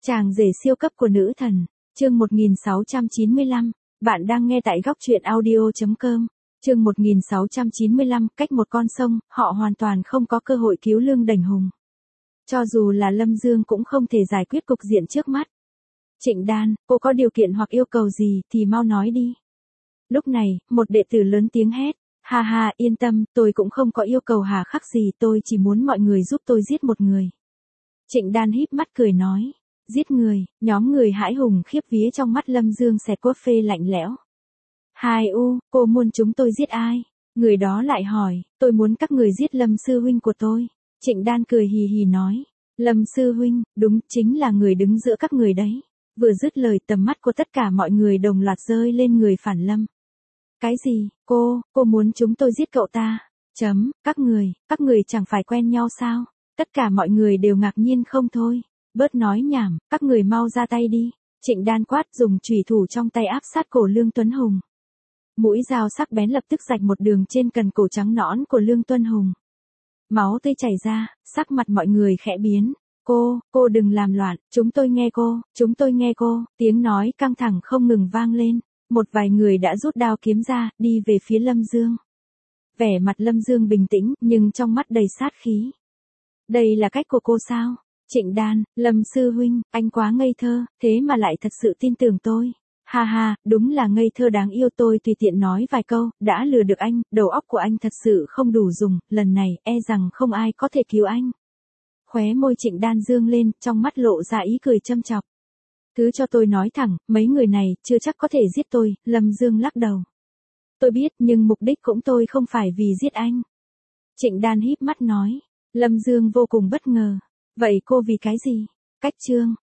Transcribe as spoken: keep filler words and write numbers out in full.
Chàng rể siêu cấp của nữ thần, chương một nghìn sáu trăm chín mươi lăm, bạn đang nghe tại góc truyện audio chấm com. Chương một nghìn sáu trăm chín mươi lăm, cách một con sông, họ hoàn toàn không có cơ hội cứu Lương Đành Hùng. Cho dù là Lâm Dương cũng không thể giải quyết cục diện trước mắt. Trịnh Đan, cô có điều kiện hoặc yêu cầu gì thì mau nói đi. Lúc này, một đệ tử lớn tiếng hét, ha ha, yên tâm, tôi cũng không có yêu cầu hà khắc gì, tôi chỉ muốn mọi người giúp tôi giết một người. Trịnh Đan híp mắt cười nói, giết người, nhóm người hãi hùng khiếp vía trong mắt Lâm Dương xẹt qua phê lạnh lẽo. Hai u, cô muốn chúng tôi giết ai? Người đó lại hỏi, tôi muốn các người giết Lâm sư huynh của tôi. Trịnh Đan cười hì hì nói, Lâm sư huynh, đúng, chính là người đứng giữa các người đấy. Vừa dứt lời tầm mắt của tất cả mọi người đồng loạt rơi lên người phản Lâm. Cái gì, cô, cô muốn chúng tôi giết cậu ta? Chấm, các người, các người chẳng phải quen nhau sao? Tất cả mọi người đều ngạc nhiên không thôi. Bớt nói nhảm, các người mau ra tay đi. Trịnh Đan quát dùng chùy thủ trong tay áp sát cổ Lương Tuấn Hùng. Mũi dao sắc bén lập tức rạch một đường trên cần cổ trắng nõn của Lương Tuấn Hùng. Máu tươi chảy ra, sắc mặt mọi người khẽ biến. Cô, cô đừng làm loạn, chúng tôi nghe cô, chúng tôi nghe cô. Tiếng nói căng thẳng không ngừng vang lên. Một vài người đã rút đao kiếm ra, đi về phía Lâm Dương. Vẻ mặt Lâm Dương bình tĩnh, nhưng trong mắt đầy sát khí. Đây là cách của cô sao? Trịnh Đan, Lâm sư huynh, anh quá ngây thơ, thế mà lại thật sự tin tưởng tôi. Ha ha, đúng là ngây thơ đáng yêu, tôi tùy tiện nói vài câu, đã lừa được anh, đầu óc của anh thật sự không đủ dùng, lần này e rằng không ai có thể cứu anh. Khóe môi Trịnh Đan dương lên, trong mắt lộ ra ý cười châm chọc. Thứ cho tôi nói thẳng, mấy người này chưa chắc có thể giết tôi, Lâm Dương lắc đầu. Tôi biết, nhưng mục đích cũng tôi không phải vì giết anh. Trịnh Đan híp mắt nói. Lâm Dương vô cùng bất ngờ. Vậy cô vì cái gì? Cách chương,